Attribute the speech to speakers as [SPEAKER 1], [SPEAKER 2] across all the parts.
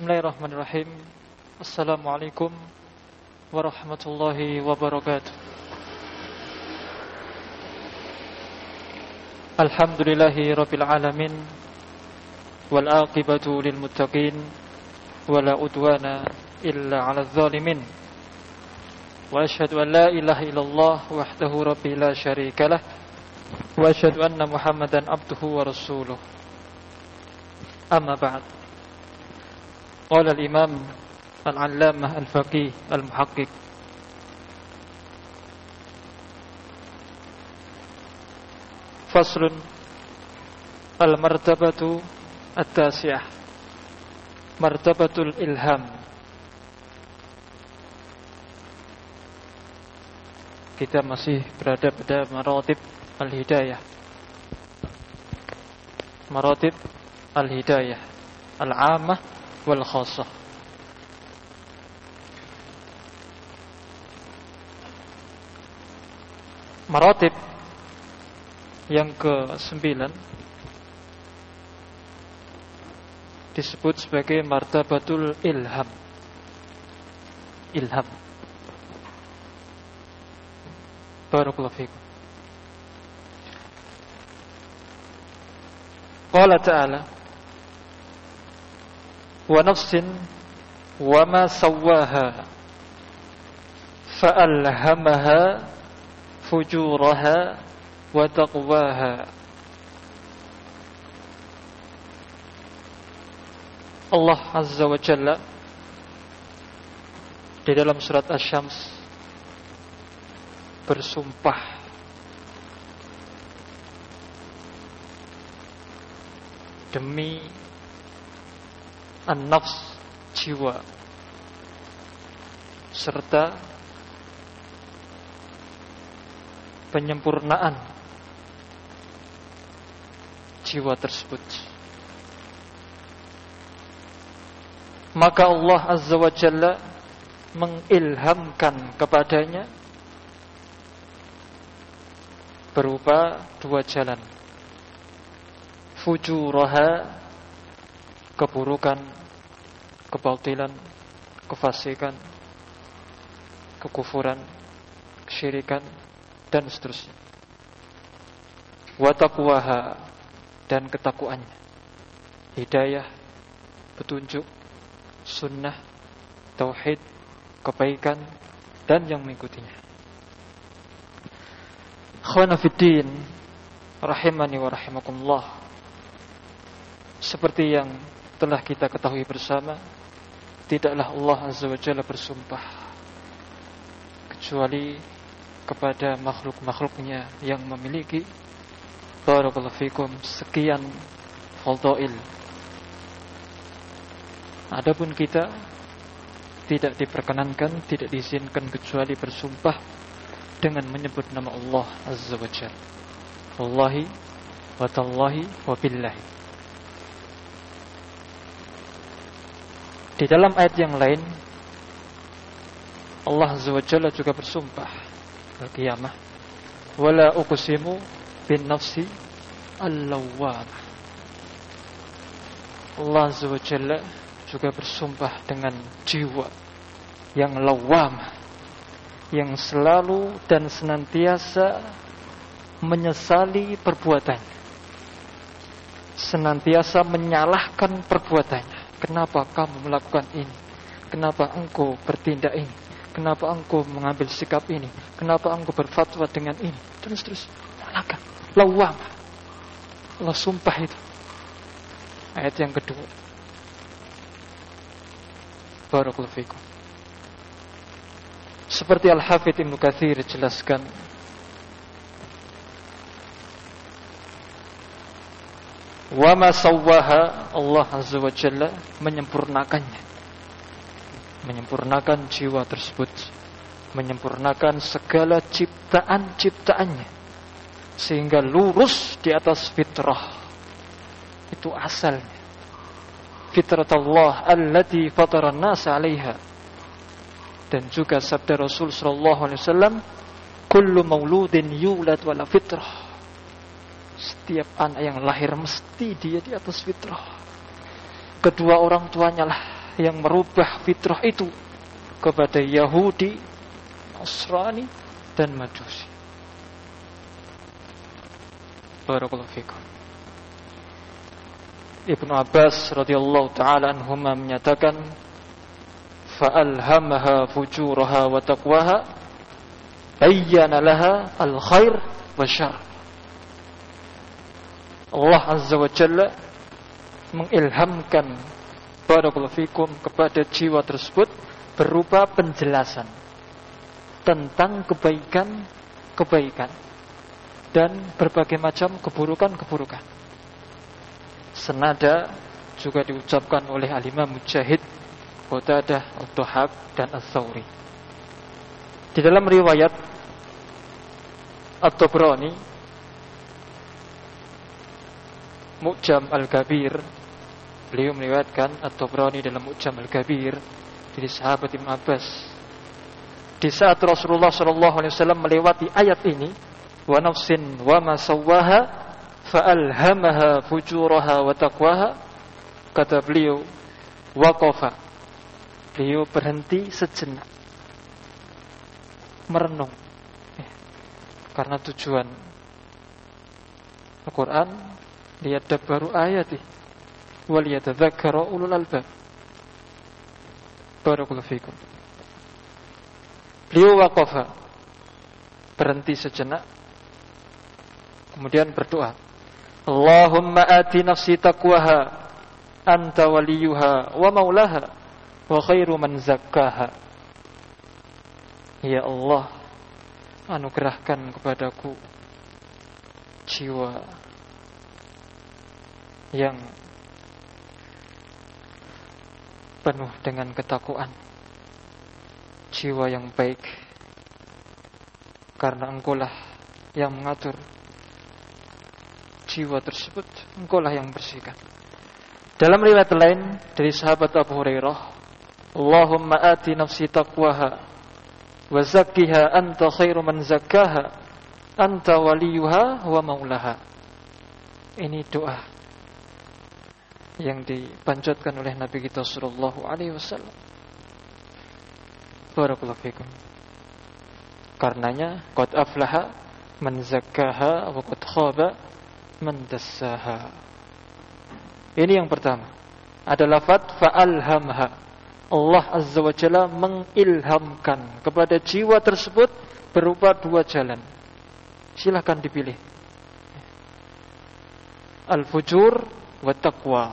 [SPEAKER 1] Bismillahirrahmanirrahim. Assalamualaikum warahmatullahi wabarakatuh. Alhamdulillahi rabbil alamin, wal aqibatu lil muttaqin, wala udwana illa 'alal zalimin. Wa asyhadu an la ilaha illallah wahdahu rabbi la syarikalah, wa asyhadu anna Muhammadan abduhu wa rasuluh. Amma ba'd. Qala al-imam al-allamah al-faqih al-muhaqqiq faslun al-martabatu at-tasi'ah, martabatul ilham. Kita masih berada pada maratib al-hidayah, maratib al-hidayah al-'ammah wal khassah. Maratib yang ke-9 disebut sebagai martabatul ilham. Ilham. Barakallahu fikum. Qala ta'ala: wa nafsin wa ma sawwaha fa'alhamaha fujuraha wa taqwaha. Allah Azza wa Jalla di dalam surat Asy-Syams bersumpah demi an-nafs, jiwa, serta penyempurnaan jiwa tersebut. Maka Allah Azza wa Jalla mengilhamkan kepadanya berupa dua jalan: fujuraha, keburukan, kebatilan, kefasikan, kekufuran, kesyirikan, dan seterusnya. Wa taqwaha, dan ketakuannya, hidayah, petunjuk, sunnah, tauhid, kebaikan, dan yang mengikutinya. Khwana fiddin, rahimani wa rahimakumullah. Seperti yang telah kita ketahui bersama, tidaklah Allah Azza wa Jalla bersumpah kecuali kepada makhluk-makhluknya yang memiliki barakallahu fikum sekian fadail. Adapun kita tidak diperkenankan, tidak diizinkan kecuali bersumpah dengan menyebut nama Allah Azza wa Jalla. Wallahi wa tallahi wa billahi. Di dalam ayat yang lain Allah Azza wa Jalla juga bersumpah al-qiyamah, wala uqsimu bin nafsi al-lawwamah. Allah Azza wa Jalla juga bersumpah dengan jiwa yang lawwamah, yang selalu dan senantiasa menyesali perbuatannya, senantiasa menyalahkan perbuatannya. Kenapa kamu melakukan ini? Kenapa engkau bertindak ini? Kenapa engkau mengambil sikap ini? Kenapa engkau berfatwa dengan ini? Terus nyalakan. Lawam. Allah sumpah itu. Ayat yang kedua. Barakallahu fikum. Seperti Al-Hafidz Ibnu Katsir jelaskan, wa ma sawwaha, Allah Azza wa Jalla menyempurnakannya, menyempurnakan jiwa tersebut, menyempurnakan segala ciptaan-ciptaannya sehingga lurus di atas fitrah. Itu asalnya, fitratullah allati fatara an-nas 'alaiha. Dan juga sabda Rasul sallallahu alaihi wasallam, kullu mauludin yulad wala fitrah. Setiap anak yang lahir mesti dia di atas fitrah. Kedua orang tuanya lah yang merubah fitrah itu kepada Yahudi, Nasrani, dan Majusi. Barakallahu fikum. Ibnu Abbas radhiyallahu ta'ala anhuma menyatakan, fa'alhamaha fujuraha wa taqwaha, bayyana laha al-khair wa syarr. Allah Azza wa Jalla mengilhamkan barakallahu fikum kepada jiwa tersebut berupa penjelasan tentang kebaikan dan berbagai macam keburukan. Senada juga diucapkan oleh Al-Imam Mujahid, Qatadah, Ad-Dhahhak, dan Ats-Tsauri. Di dalam riwayat At-Tabrani Mu'jam Al-Kabir, beliau meriwayatkan At-Tabrani dalam Mu'jam Al-Kabir dari sahabat Ibnu Abbas, di saat Rasulullah SAW melewati ayat ini, wa nafsin wa ma sawwaha fa'alhamaha fujuraha wa taqwaha, kata beliau, waqafa, beliau berhenti sejenak merenung, karena tujuan Al-Quran liyadabbaru ayati wa liyatadzakkara ulul albab. Barakallahu fikum. Beliau waqafa, berhenti sejenak, kemudian berdoa, Allahumma ati nafsi taqwaha anta waliyuha wa maulaha wa khairu man zakkaha. Ya Allah, anugerahkan kepadaku jiwa yang penuh dengan ketakwaan, jiwa yang baik, karena Engkaulah yang mengatur jiwa tersebut, Engkaulah yang bersihkan. Dalam riwayat lain dari sahabat Abu Hurairah, Allahumma ati nafsi taqwaha wa zakkiha anta khairu man zakkaha anta waliyuha wa maulaha. Ini doa yang dipanjatkan oleh Nabi kita sallallahu alaihi wasallam. Barakallahu fikum. Karenanya qad aflaha man zakkaha wa qad khaba man dassaha. Ini yang pertama. Ada lafaz fa'alhamha. Allah Azza wa Jalla mengilhamkan kepada jiwa tersebut berupa dua jalan. Silakan dipilih. Al-fujur wa taqwa.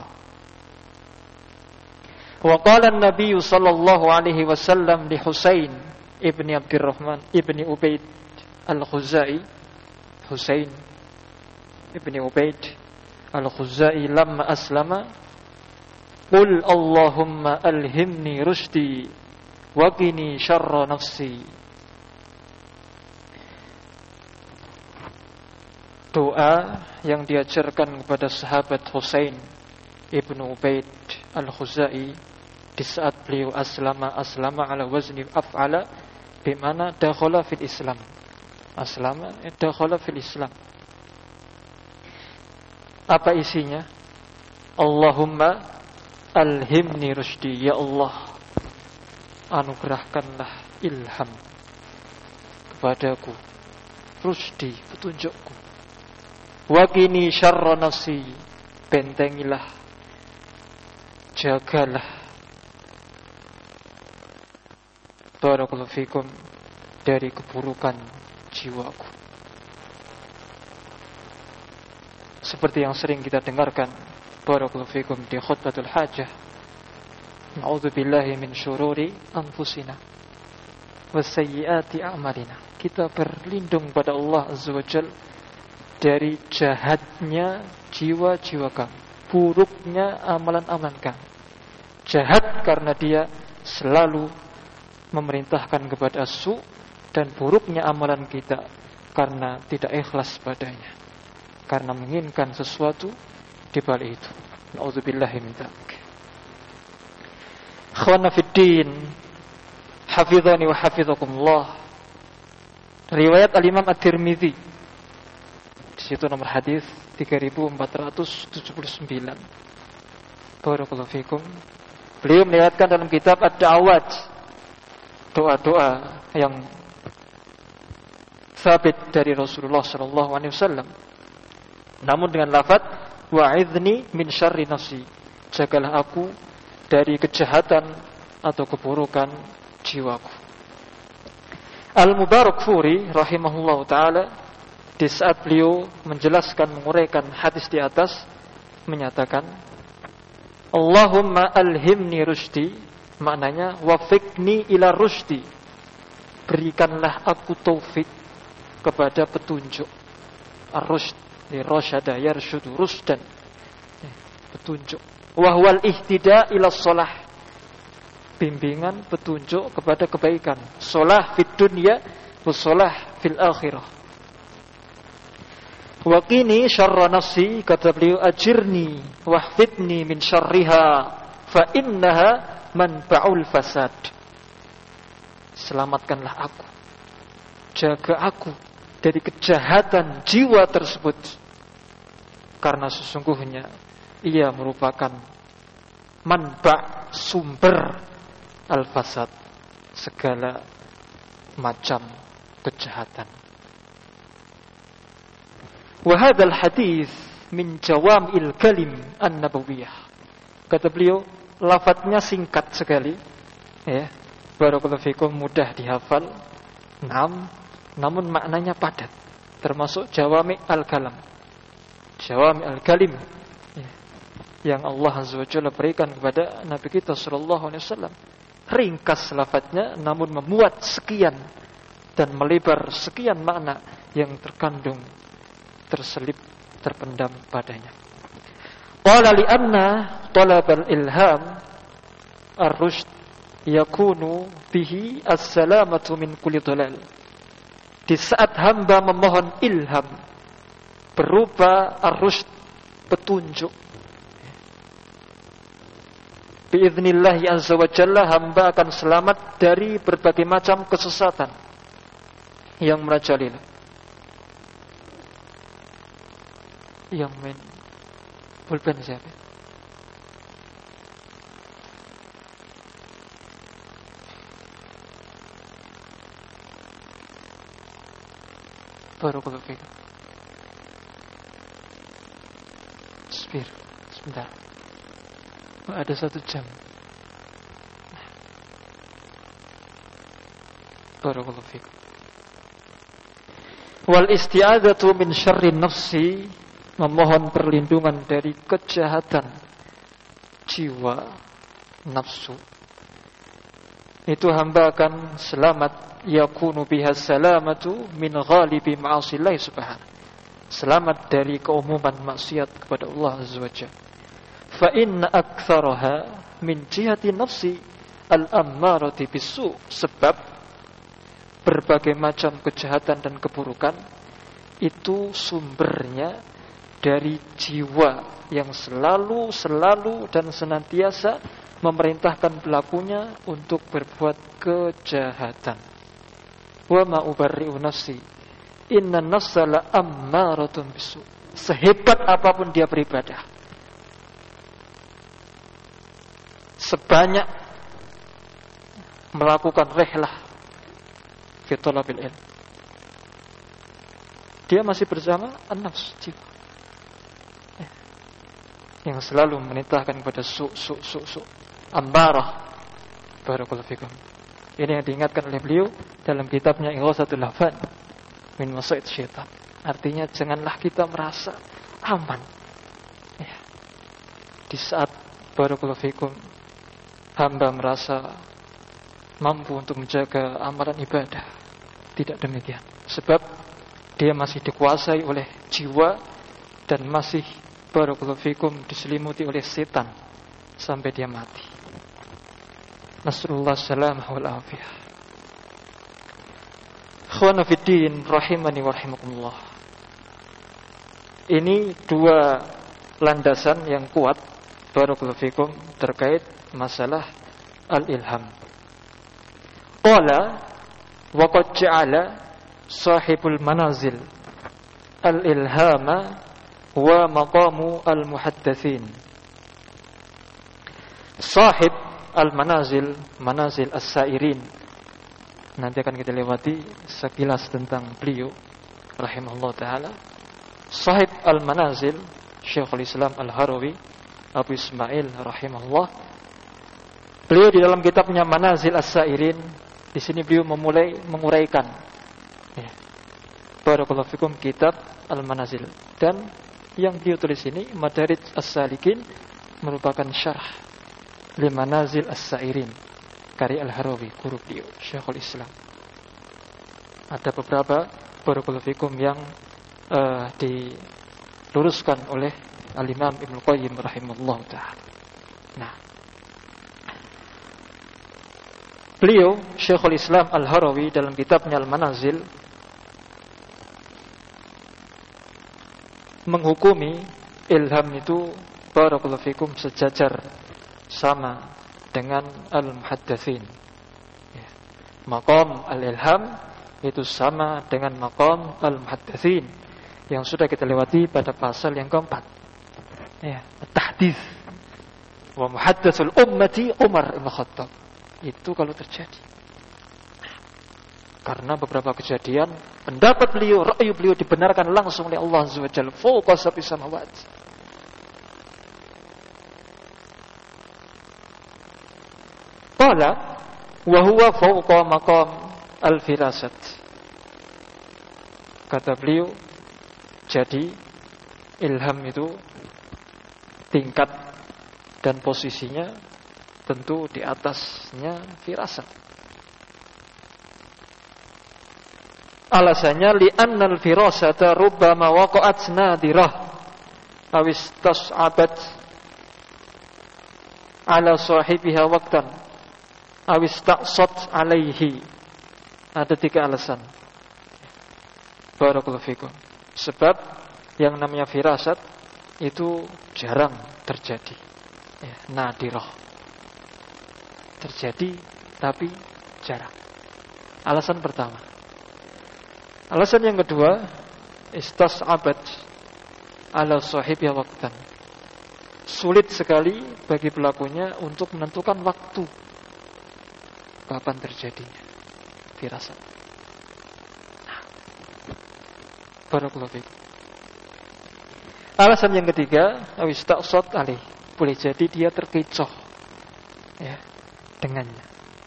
[SPEAKER 1] Wa qala an-nabiy sallallahu alaihi wasallam li Husain ibni Abdurrahman ibni Ubaid al-Khuzai, Husain ibni Ubaid al-Khuzai lamma aslama, qul Allahumma alhimni rushdi wa qini syarra nafsi. Doa yang diajarkan kepada sahabat Husain ibnu Ubaid al-Khuzai di saat beliau aslama ala wazni af'ala, bimana dakhala fil Islam. Aslama dakhala fil Islam. Apa isinya? Allahumma alhimni rusydi, ya Allah, anugerahkanlah ilham kepadaku, rusydi, petunjukku. Wa qini syarra nafsi, bentengilah, jagalah, barakallahu fikum, dari keburukan jiwaku. Seperti yang sering kita dengarkan, barakallahu fikum, di khutbatul hajah, na'udzubillahi min syururi anfusina wa sayyiati a'malina. Kita berlindung pada Allah Azza wa Jalla dari jahatnya jiwa-jiwa kami, buruknya amalan-amalan kami. Jahat karena dia selalu memerintahkan kepada su, dan buruknya amalan kita karena tidak ikhlas padanya, karena menginginkan sesuatu di balik itu. Na'udzubillahi min dzalik. Akhwana fid din, hafizani wa hafizakumullah. Riwayat Al-Imam At-Tirmidzi, di situ nomor hadis 3479. Barakallahu fikum. Beliau melihatkan dalam kitab Ad-Da'awat, doa-doa yang sabit dari Rasulullah SAW, namun dengan lafaz wa'idhni min syarri nafsi, jagalah aku dari kejahatan atau keburukan jiwaku. Al-Mubarakfuri rahimahullah ta'ala, di saat beliau menjelaskan, menguraikan hadis di atas, menyatakan Allahumma alhimni rushdi, maknanya wafiqni ila rushdi, berikanlah aku taufik kepada petunjuk. Ar-rushd li rasyada yarshudu rusdan, petunjuk. Wa huwal ihtida ila shalah, bimbingan, petunjuk kepada kebaikan. Shalah fid dunya wa shalah fil akhirah. Wa qini syarra nafsi, kata beliau, ajirni wahfidni min syarriha fa innaha manba'ul fasad. Selamatkanlah aku, jaga aku dari kejahatan jiwa tersebut, karena sesungguhnya ia merupakan manba', sumber al-fasad, segala macam kejahatan. Wa hadzal hadis min jawamil kalim an-nabawiyah. Kata beliau, lafadznya singkat sekali, ya, barakallahu fikum, mudah dihafal. Namun maknanya padat, termasuk jawami al-kalam, jawami al-kalim, ya, yang Allah Azza wa Jalla berikan kepada Nabi kita sallallahu alaihi wasallam. Ringkas lafadznya, namun memuat sekian dan melebar sekian makna yang terkandung, terselip, terpendam padanya. Qala li anna talabal ilham ar-rushd yakunu bihi as-salamatu min kulli dhalal. Di saat hamba memohon ilham berupa ar-rushd, petunjuk, biidznillahi azza wa jalla, hamba akan selamat dari berbagai macam kesesatan yang merajalela. Yang main pulpen siapa? Barakallahu fikum. Sebentar. Ada 1 jam. Barakallahu fikum. Wal isti'adzatu min syarri nafsi, memohon perlindungan dari kejahatan jiwa, nafsu. Itu hamba akan selamat, yakunu biha salamatu min ghalibi ma'asillahi subhanahu, selamat dari keumuman maksiat kepada Allah Azza wa Jalla. Fa inna aktsaraha min jihati nafsi al-ammarati bisu, sebab berbagai macam kejahatan dan keburukan itu sumbernya dari jiwa yang selalu dan senantiasa memerintahkan pelakunya untuk berbuat kejahatan. Wa ma ubarri'u nafsi inna nafsa la ammaratun bisu. Sehebat apapun dia beribadah, sebanyak melakukan rihlah fi talabil ilm, dia masih bersama an-nafs, jiwa yang selalu menitahkan kepada su ambarah. Barakallahu fikum. Ini yang diingatkan oleh beliau dalam kitabnya Ighatsatul Lahfan min Masaid Syaitan. Artinya janganlah kita merasa aman, ya, di saat barakallahu fikum hamba merasa mampu untuk menjaga amalan ibadah. Tidak demikian, sebab dia masih dikuasai oleh jiwa dan masih barakallahu fikum diselimuti oleh setan sampai dia mati. Nasrullah salamah wal afiyah. Ikhwana fiddin rahimani wa rahimakumullah. Ini 2 landasan yang kuat barakallahu fikum terkait masalah al-ilham. Qala wa qad ja'ala sahibul manazil al-ilhama wa maqamu al-muhaddatsin. Sahib Al-Manazil, Manazil As-Sairin. Nanti akan kita lewati sekilas tentang beliau rahimahullah taala. Sahib Al-Manazil, Syekhul Islam Al-Harawi Abu Ismail rahimahullah. Beliau di dalam kitabnya Manazil As-Sairin, di sini beliau memulai menguraikan barakallahu fikum kitab Al-Manazil, dan yang beliau tulis ini Madarij As-Salikin merupakan syarah li Manazil As-Sairin karya Al-Harawi, guru beliau Syekhul Islam. Ada beberapa barakallahu fikum yang diluruskan oleh Al-Imam Ibnu Qayyim rahimahullah ta'ala. Nah, beliau Syekhul Islam Al-Harawi dalam kitabnya Al-Manazil menghukumi ilham itu barakallahu fikum sejajar sama dengan al-muhaddatsin. Maqam al-ilham itu sama dengan maqam al-muhaddatsin yang sudah kita lewati pada pasal yang keempat. At-tahdits wa muhaddatsul ummati Umar bin Khattab. Itu kalau terjadi. Karena beberapa kejadian pendapat beliau, ra'yu beliau dibenarkan langsung oleh Allah Azza wa Jalla fawqa sab'i samawat. Qala wa huwa fawqa maqam al-firasat. Kata beliau, jadi ilham itu tingkat dan posisinya tentu di atasnya firasat. Alasannya li'annal firasata rubbama waqa'at nadirah aw istas'abat ala sahibiha waqtan aw istaqsat alaihi. Ada 3 alasan. Barakallahu fikum. Sebab yang namanya firasat itu jarang terjadi. Nadirah. Terjadi tapi jarang. Alasan pertama. Alasan yang kedua, istas'abat ala sahibiha waqtan. Sulit sekali bagi pelakunya untuk menentukan waktu kapan terjadinya firasat. Barakallahu fiik. Alasan yang ketiga, awistaqsat alih. Boleh jadi dia terkecoh dengannya.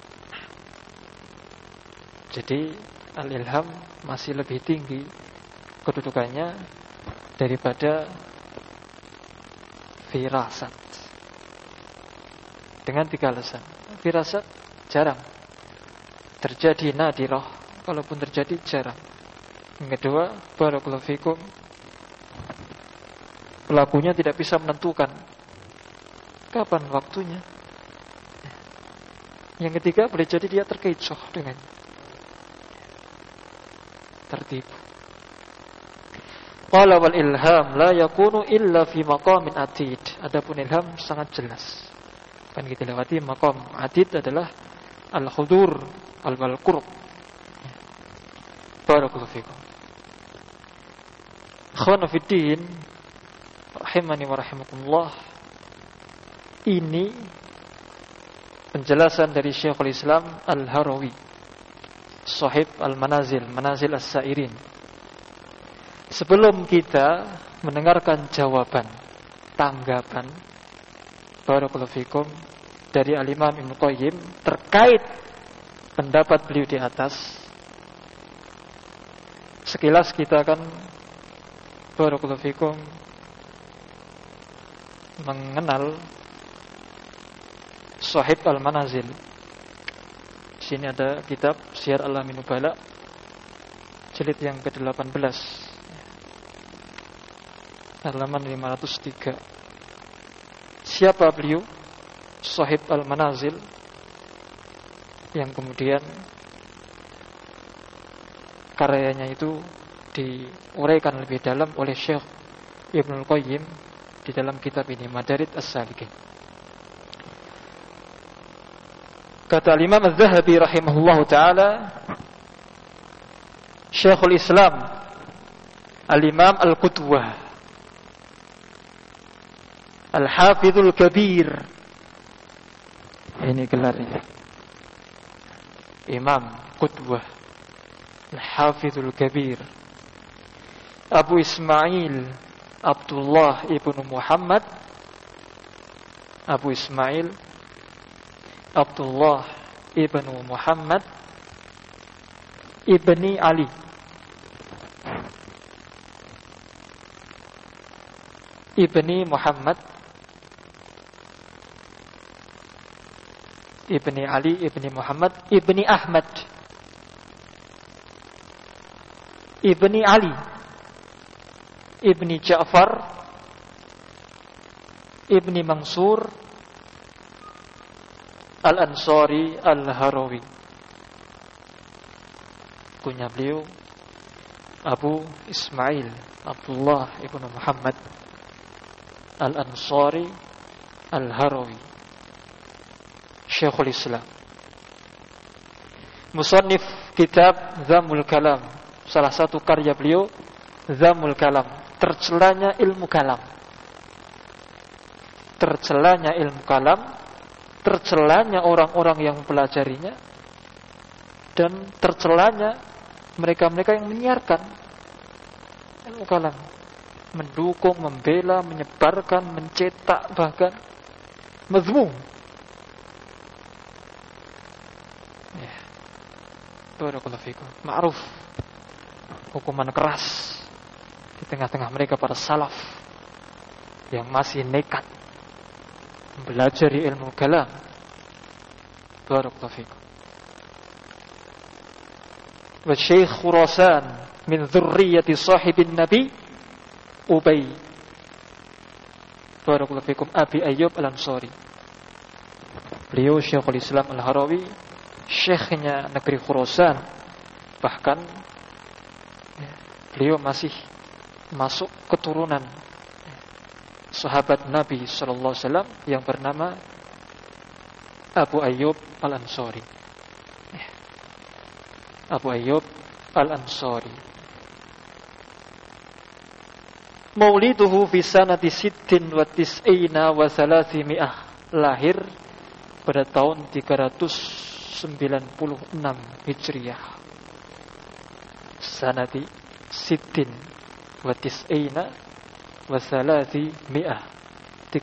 [SPEAKER 1] Jadi al-ilham masih lebih tinggi kedudukannya daripada firasat. Dengan 3 alasan. Firasat jarang terjadi, nadirah, kalaupun terjadi jarang. Yang kedua, barakallahu fikum, pelakunya tidak bisa menentukan kapan waktunya. Yang ketiga, boleh jadi dia terkecoh dengannya, tertipu. Qala wal ilham la yakunu illa fi maqamin atid. Adapun ilham sangat jelas. Kan kita lewati maqam atid adalah al-hudur al-qurb. Barakallahu fikum. Ikhwana fid din, rahimani wa rahimakumullah. Ini penjelasan dari Syekhul Islam Al-Harawi, Sahib Al-Manazil, Manazil As-Sairin. Sebelum kita mendengarkan jawaban, tanggapan barakallahu fikum dari Al-Imam Ibnu Qayyim terkait pendapat beliau di atas, sekilas kita akan barakallahu fikum mengenal Sahib Al-Manazil. Di sini ada kitab Syiar Alamin Nubala, jilid yang ke-18, halaman 503. Siapa beliau? Sahib Al-Manazil, yang kemudian karyanya itu diuraikan lebih dalam oleh Syekh Ibnu Qayyim di dalam kitab ini, Madarij As-Salikin. Kata Imam Az-Zahabi rahimahullahu taala, Syekhul Islam Al-Imam Al-Qudwah Al-Hafidhul Kabir, Ini gelarnya. Imam Qudwah Al-Hafidhul Kabir Abu Ismail Abdullah ibnu Muhammad, Abu Ismail Abdullah ibnu Muhammad ibni Ali ibni Muhammad ibni Ali ibni Muhammad ibni Ahmad ibni Ali ibni Ja'far ibni Mansur Al-Ansari Al-Harawi. Kunya beliau Abu Ismail Abdullah ibnu Muhammad Al-Ansari Al-Harawi, Syekhul Islam, musannif kitab Dhammul Kalam. Salah satu karya beliau Dhammul Kalam, tercelanya ilmu kalam. Tercelanya ilmu kalam, tercelanya orang-orang yang mempelajarinya, dan tercelanya mereka-mereka yang menyiarkan ilmu kalam, mendukung, membela, menyebarkan, mencetak, bahkan mazmum. Ya. Barakallahu fikum. Ma'ruf, hukuman keras di tengah-tengah mereka para salaf yang masih nekat mempelajari ilmu kalam. Barakallahu fikum. Wa Syekh Khurasan min dzurriyyati sahibin Nabi Ubay, barakallahu fikum, Abi Ayyub Al-Ansari. Beliau Syekhul Islam Al-Harawi, syekhnya negeri Khurasan. Bahkan beliau masih masuk keturunan sahabat Nabi sallallahu alaihi wasallam yang bernama Abu Ayyub Al-Ansari. Abu Ayyub Al-Ansari. Mauliduhu fi sanati 96 wa 300, lahir pada tahun 396 Hijriah. Sanati 96 wa 300,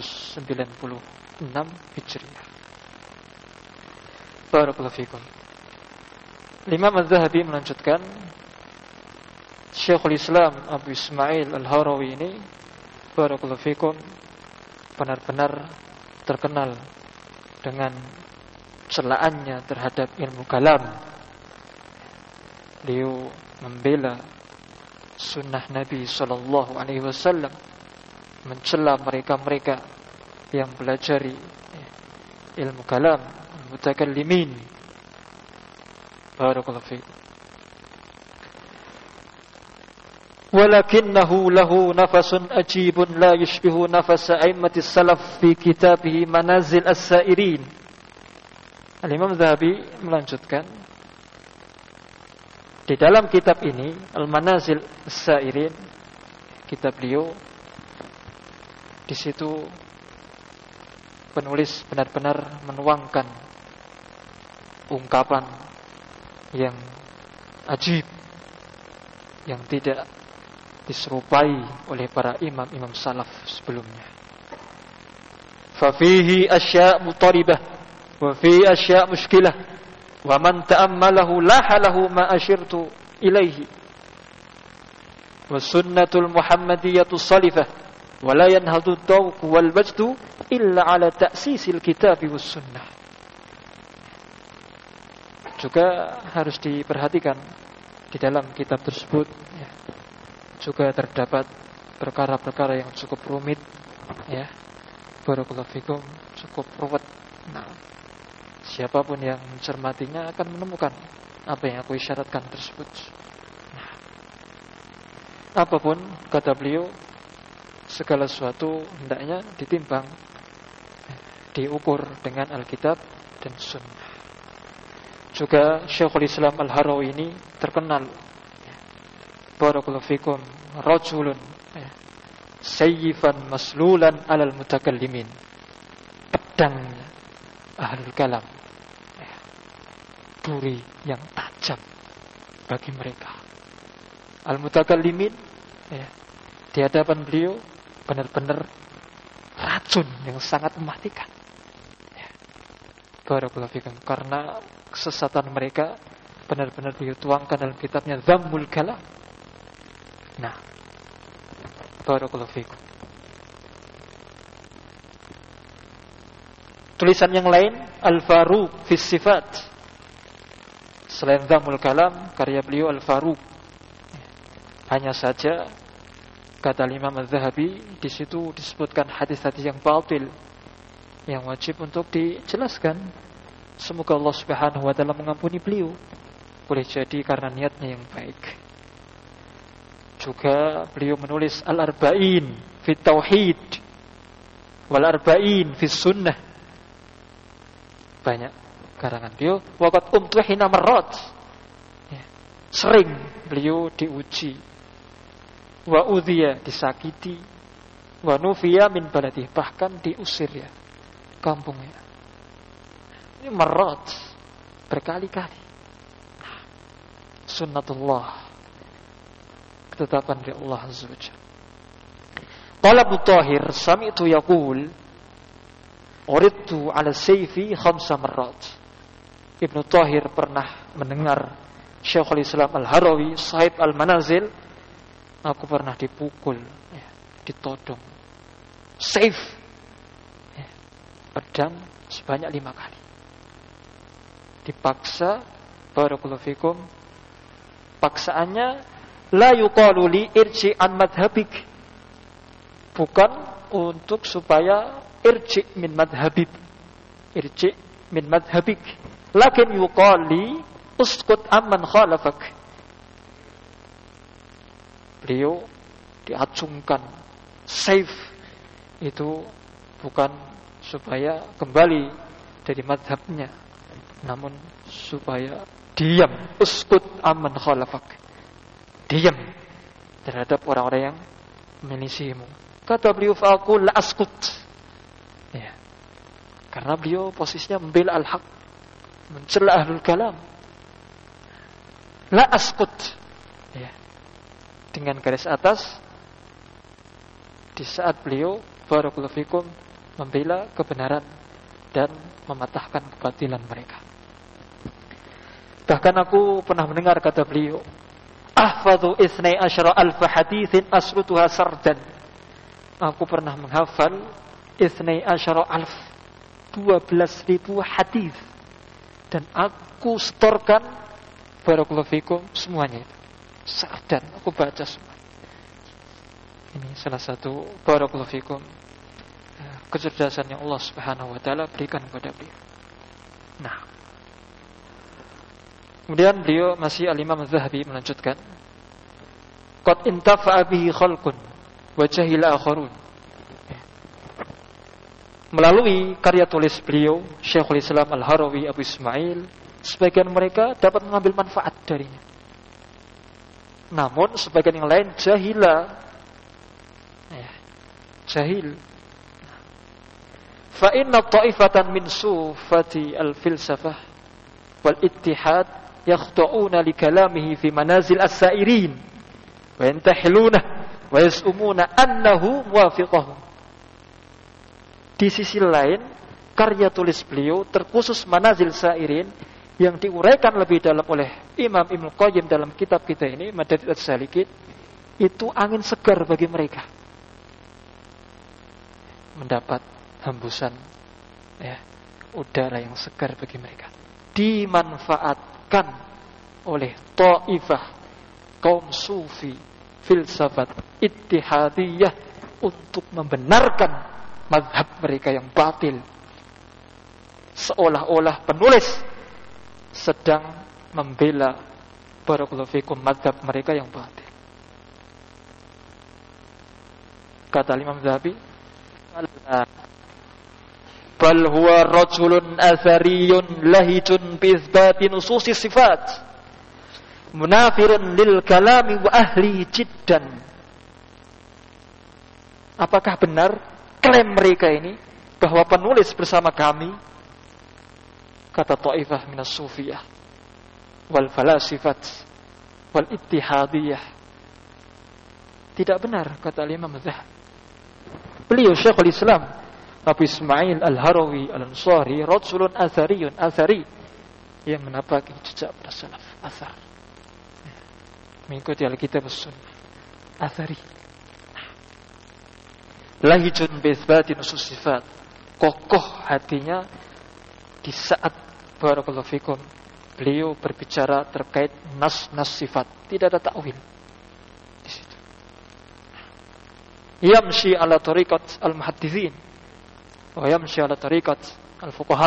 [SPEAKER 1] 396 Hijriah. Barakallahu fikum. Imam Az-Zahabi melanjutkan, Syekhul Islam Abu Ismail Al-Harawi ini, barakallahu fikum, benar-benar terkenal dengan celaannya terhadap ilmu kalam. Beliau membela sunnah Nabi sallallahu alaihi wasallam, mencela mereka-mereka yang pelajari ilmu kalam, mutakallimin. Barakallahu fikum. Walakinnahu lahu nafasun ajibun la yushbihu nafasa a'immatis salaf fi kitabih Manazil As-Sairin. Al-Imam Zahabi melanjutkan, di dalam kitab ini Al-Manazil As-Sairin, kitab beliau, di situ penulis benar-benar menuangkan ungkapan yang ajib, yang tidak diserupai oleh para imam-imam salaf sebelumnya. Fafihi asya' mutaribah wa fi asya' mushkilah wa man ta'ammalahu lahalahu ma asyirtu ilaihi wa sunnatul muhammadiyyatu salifah wa la yanhadu ad-dawq wal wajdu illa ala ta'sisil kitab was sunnah. Juga harus diperhatikan di dalam kitab tersebut ya, juga terdapat perkara-perkara yang cukup rumit ya, barakallahu fikum, cukup ruwet. Nah, siapapun yang mencermatinya akan menemukan apa yang aku isyaratkan tersebut. Nah, apapun kata beliau, segala sesuatu hendaknya ditimbang, diukur dengan Alkitab dan Sunnah. Juga Syekhul Islam Al-Harawi ini terkenal, barakallahu fikum, rajulun sayyifan maslulan alal mutakallimin. Pedangnya ahlul kalam, duri yang tajam bagi mereka. Al-mutakallimin, di hadapan beliau benar-benar racun yang sangat mematikan. Barakallahu fikum. Karena kesesatan mereka benar-benar beliau tuangkan dalam kitabnya Dhammul Kalam. Nah, barakallahu fikum. Tulisan yang lain, Al-Faruq fi Sifat. Selain Dhammul Kalam, karya beliau Al-Faruq. Hanya saja kata Imam Az-Zahabi, di situ disebutkan hadis-hadis yang batil yang wajib untuk dijelaskan. Semoga Allah Subhanahu wa taala mengampuni beliau. Boleh jadi karena niatnya yang baik. Juga beliau menulis Al-Arba'in fi Tauhid wal Arba'in fi Sunnah. Banyak karangan beliau. Waqad umtuhina marrat. Sering beliau diuji. Wa udhiya, disakiti. Wa nufiya min baladi, bahkan diusir ya kampungnya. Ini marrat, berkali-kali. Sunnatullah, ketetapan dari Allah Azza wa Jalla. Qala Abu Thahir, sami'tu yaqul uridtu ala sayfi 5 marrat. Ibnu Thahir pernah mendengar Syekhul Islam Al-Harawi, Sahib Al-Manazil, aku pernah dipukul, ditodong, sayf, pedang sebanyak 5 kali. Dipaksa, barakallahu fikum. Paksaannya la yuqalu li irji an madhabik. Bukan untuk supaya irji min madhabik. Irji min madhabik. Lakin yuqali uskut amman khalafak. Beliau diacungkan sayf itu bukan supaya kembali dari madhabnya, namun supaya diam, uskut amman khalafak, diam terhadap orang-orang yang menyelisihimu. Kata beliau, faqul la askut, ya, karena beliau posisinya membela al-haq, mencela ahlul kalam. La askut, ya, dengan garis atas, di saat beliau barakallahu fikum membela kebenaran dan mematahkan kebatilan mereka. Bahkan aku pernah mendengar kata beliau, ahfadhu 12 alf haditsin asrutuha sardan. Aku pernah menghafal 12 alf, 12.000 hadis, dan aku setorkan barakallahu fikum semuanya itu sardan, aku baca semua. Ini salah satu barakallahu fikum kecerdasan yang Allah Subhanahu wa taala berikan kepada beliau. Nah, kemudian beliau masih Al-Imam Az-Zahabi melanjutkan, qad intafa'a bihi khalqun wa jahila akharun. Melalui karya tulis beliau, Syekhul Islam Al-Harawi Abu Ismail, sebagian mereka dapat mengambil manfaat darinya. Namun sebagian yang lain jahila, jahil. Fa inna ta'ifatan min sufati al-filsafah wal ittihad yakhta'una li kalamihi fi manazil as-sa'irin wa yantahiluna wa yas'umuna annahu muwafiqahum. Di sisi lain, karya tulis beliau terkhusus manazil sa'irin yang diuraikan lebih dalam oleh Imam Ibnu Qayyim dalam kitab kita ini, Madarijus Salikin, itu angin segar bagi mereka. Mendapat hembusan udara yang segar bagi mereka. Dimanfaatkan oleh ta'ifah kaum sufi filsafat ittihadiyah untuk membenarkan mazhab mereka yang batil. Seolah-olah penulis sedang membela barakallahu fikum mazhab mereka yang batil. Kata Imam Zahabi, bal huwa rajulun athariyun lahijun bi itsbati nususis sifat munafirun lil kalami wa ahli jiddan. Apakah benar klaim mereka ini bahwa penulis bersama kami kata ta'ifah minas sufiyah wal falasifat wal ittihadiyah. Tidak benar kata Imam Az-Zahabi. Beliau Syekhul Islam Abu Ismail Al-Harawi Al-Ansari rajulun athariyun, athari, yang menapaki jejak para salaf, athar, mengikuti Alkitab Sunnah, athari. Lahijun bi itsbati nusus sifat, kokoh hatinya di saat barakallahu fikum beliau berbicara terkait nas-nas sifat, tidak ada takwil di situ. Yamshi ala tariqat al-muhadditsin wa yamshi ala tariqat al-fuqaha.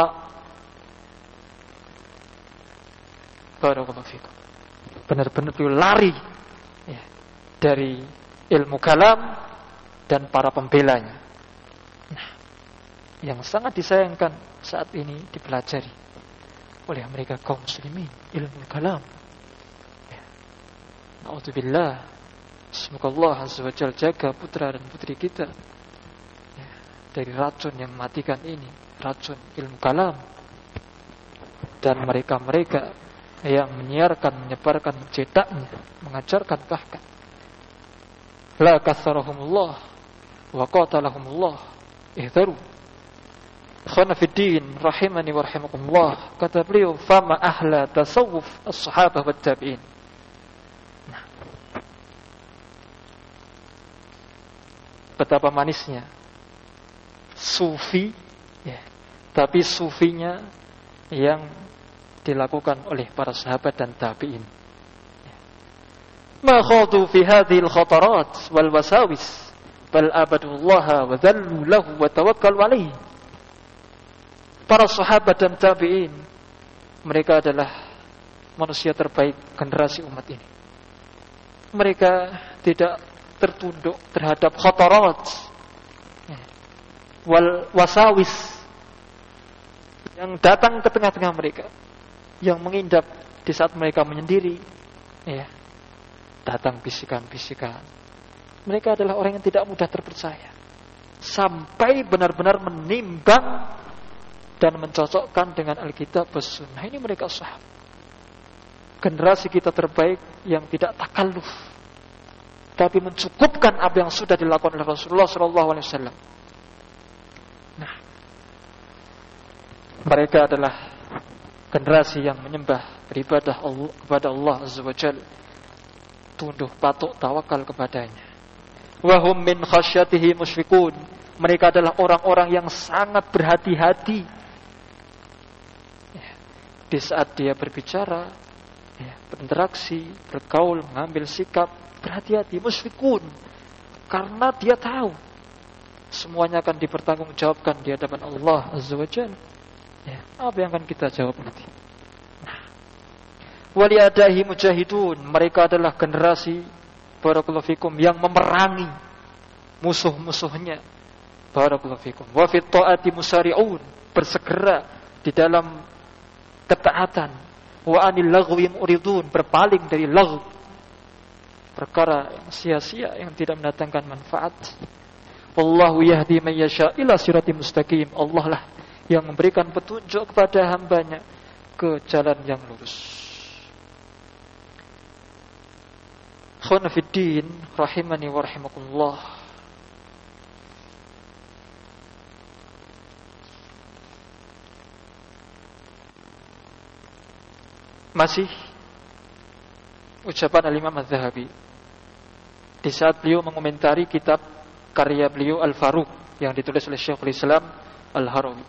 [SPEAKER 1] Barakallahu fikum. Benar-benar beliau lari ya, dari ilmu kalam dan para pembelanya. Nah, yang sangat disayangkan saat ini dipelajari oleh mereka kaum muslimin, ilmu kalam. Ya. Na'udzubillah. Semoga Allah Azza wa Jalla jaga putra dan putri kita ya, dari racun yang mematikan ini, racun ilmu kalam. Dan mereka-mereka yang menyiarkan, menyebarkan, mencetaknya, mengajarkan bahkan. La katsarahumullah wa qatalahumullah ihdaru. Khana fi din rahimani wa rahimakumullah. Kata beliau, fama ahla tasawuf as-sahabah wat tabi'in. Nah, betapa manisnya sufi ya, tapi sufinya yang dilakukan oleh para sahabat dan tabi'in. Ma khadu fi hadhihi al-khatarat wal wasawis bal abadullaha wa dhallu lahu wa tawakkalu alaihi. Para sahabat dan tabi'in, mereka adalah manusia terbaik generasi umat ini. Mereka tidak tertunduk terhadap khatarat wal wasawis yang datang ke tengah-tengah mereka, yang mengindap di saat mereka menyendiri ya. Datang bisikan-bisikan. Mereka adalah orang yang tidak mudah terpercaya, sampai benar-benar menimbang dan mencocokkan dengan Alkitab dan Sunnah. Ini mereka sahabat, generasi kita terbaik yang tidak takalluf, tapi mencukupkan apa yang sudah dilakukan oleh Rasulullah SAW. Nah, mereka adalah generasi yang menyembah, beribadah kepada Allah Azza wa Jalla, tunduk patuh tawakal kepadanya. Wahum min khasyatihi musyfiqun. Mereka adalah orang-orang yang sangat berhati-hati ya, di saat dia berbicara ya, berinteraksi, bergaul, mengambil sikap, berhati-hati, musyfiqun, karena dia tahu semuanya akan dipertanggungjawabkan di hadapan Allah Azza wa Jalla ya. Apa yang akan kita jawab nanti? Nah, waliadahi mujahidun. Mereka adalah generasi barakallahu fikum yang memerangi musuh-musuhnya. Barakallahu fikum. Wa fit ta'ati musari'un, bersegera di dalam ketaatan. Wa anil laghwi muridun, berpaling dari lagh, perkara yang sia-sia yang tidak mendatangkan manfaat. Wallahu yahdi man yasha ila siratim mustaqim. Allah lah yang memberikan petunjuk kepada hambanya ke jalan yang lurus. Khana fi din rahimani wa rahimakumullah. Masih ucapan Al-Imam Az-Zahabi di saat beliau mengomentari kitab karya beliau Al-Faruq yang ditulis oleh Syekhul Islam Al-Harawi.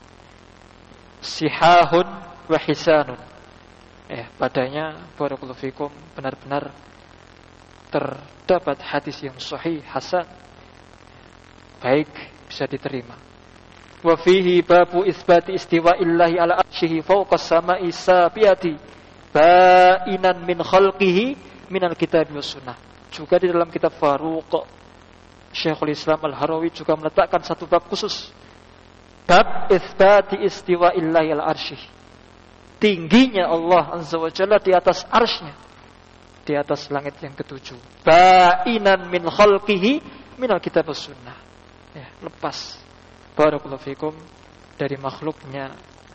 [SPEAKER 1] Sihahun wa hisanun. Padanya barakallahu fikum benar-benar terdapat hadis yang sahih, hasan, baik, bisa diterima. Wa fihi babu isbati istiwa'illahi ala arsyihi fawqa as-sama'i sabiati ba'inan min khalqihi minal kitab was sunnah. Juga di dalam kitab Faruq, Syekhul Islam Al-Harawi juga meletakkan satu bab khusus, bab isbati istiwa'illahi ala arsyihi, tingginya Allah Azza wa Jalla di atas arsy-Nya, di atas langit yang ketujuh. Ba'inan min khalqihi minal kitab was sunnah ya, lepas barakallahu fikum dari makhluknya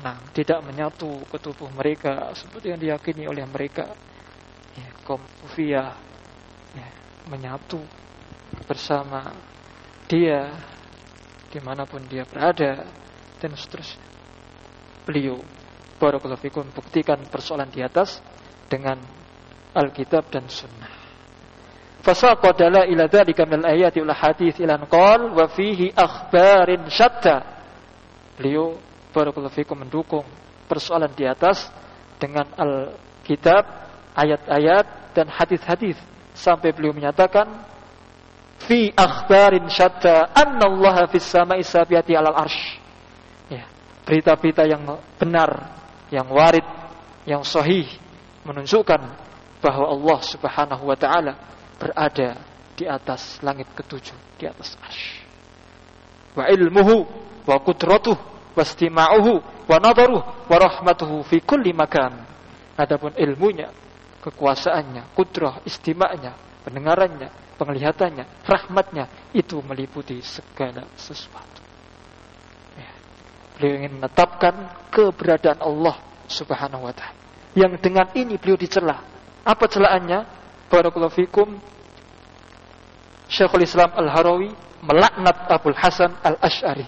[SPEAKER 1] tidak menyatu ke tubuh mereka seperti yang diyakini oleh mereka. Ya, kaum Sufiyah ya, menyatu bersama dia dimanapun dia berada dan seterusnya. Beliau barakallahu fikum buktikan persoalan di atas dengan Alkitab dan Sunnah. Fasaqa dalaila dzalika minal ayati wal hadits ila qal wa fihi akhbarin syatta. Beliau barakallahu fikum mendukung persoalan di atas dengan Alkitab, ayat-ayat dan hadis-hadis sampai beliau menyatakan fi akhbarin syatta annallaha fis sama'i sabiati 'alal arsy. Ya, berita-berita yang benar, yang warid, yang sahih menunjukkan bahwa Allah Subhanahu wa taala berada di atas langit ketujuh, di atas arsy. Wa ilmuhu wa qudratuhu wa istima'uhu wa nadaruhu wa rahmatuhu fi kulli makan. Adapun ilmunya, kekuasaannya, kudrah, istima'nya, pendengarannya, penglihatannya, rahmatnya itu meliputi segala sesuatu. Ya. Beliau ingin menetapkan keberadaan Allah Subhanahu wa taala. Yang dengan ini beliau dicela. Apa celaannya? Barakallahu fikum, Syekhul Islam Al-Harawi melaknat Abul Hasan Al-Asy'ari.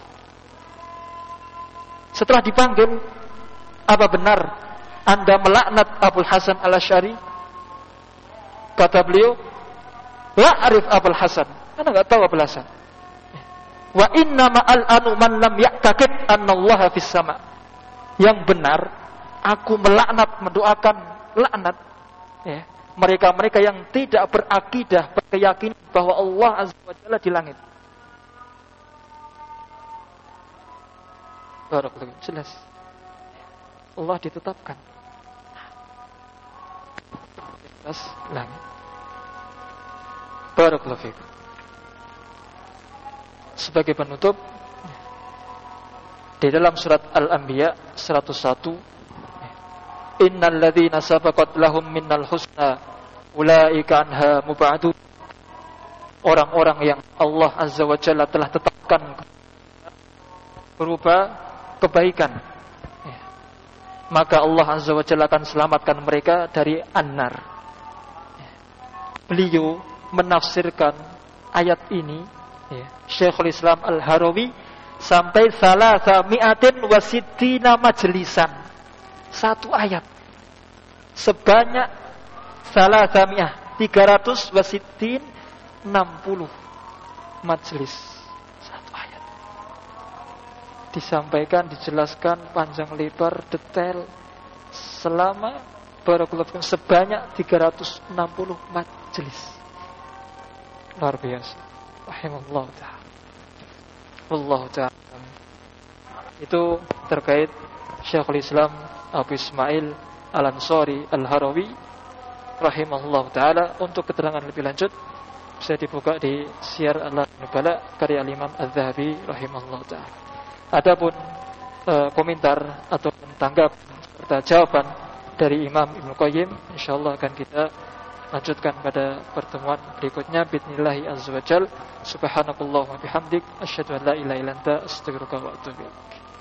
[SPEAKER 1] Setelah dipanggil, apa benar Anda melaknat Abul Hasan Al-Asy'ari? Kata beliau, la arif Abul Hasan. Anda enggak tahu Abul Hasan. Wa inna ma'al anu man lam ya'taqid annallaha fis sama'. Yang benar, aku melaknat, mendoakan laknat ya, mereka-mereka yang tidak berakidah, berkeyakinan bahwa Allah Azza wa Jalla di langit. Barakallahu, jelas. Allah ditetapkan di atas langit. Barakallahu fikum. Sebagai penutup, di dalam surat Al-Anbiya 101, innal ladzina sabaqat lahum minnal husna ulaika anha mub'adun. Orang-orang yang Allah Azza wa Jalla telah tetapkan berupa kebaikan, ya, maka Allah Azza wa Jalla akan selamatkan mereka dari an-nar. Ya. Beliau menafsirkan ayat ini, ya, Syekhul Islam Al-Harawi sampai 360 majlisan. Satu ayat sebanyak 360 majelis. Satu ayat disampaikan, dijelaskan panjang lebar, detail selama barakallahu sebanyak 360 majelis. Luar biasa. Rahimahullah ta'ala. Wallahu ta'ala. Itu terkait Syekhul Islam Abu Ismail Al-Ansari Al-Harawi rahimahullah ta'ala. Untuk keterangan lebih lanjut bisa dibuka di Syiar Al-Nubala karya Imam Az-Zahabi rahimahullah ta'ala. Adapun komentar atau tanggapan serta jawaban dari Imam Ibnu Qayyim insyaallah akan kita lanjutkan pada pertemuan berikutnya bismillah azza wajal. Subhanakallah wa bihamdik asyhadu an la ilaha illa anta astaghfiruka wa atubu ilaik.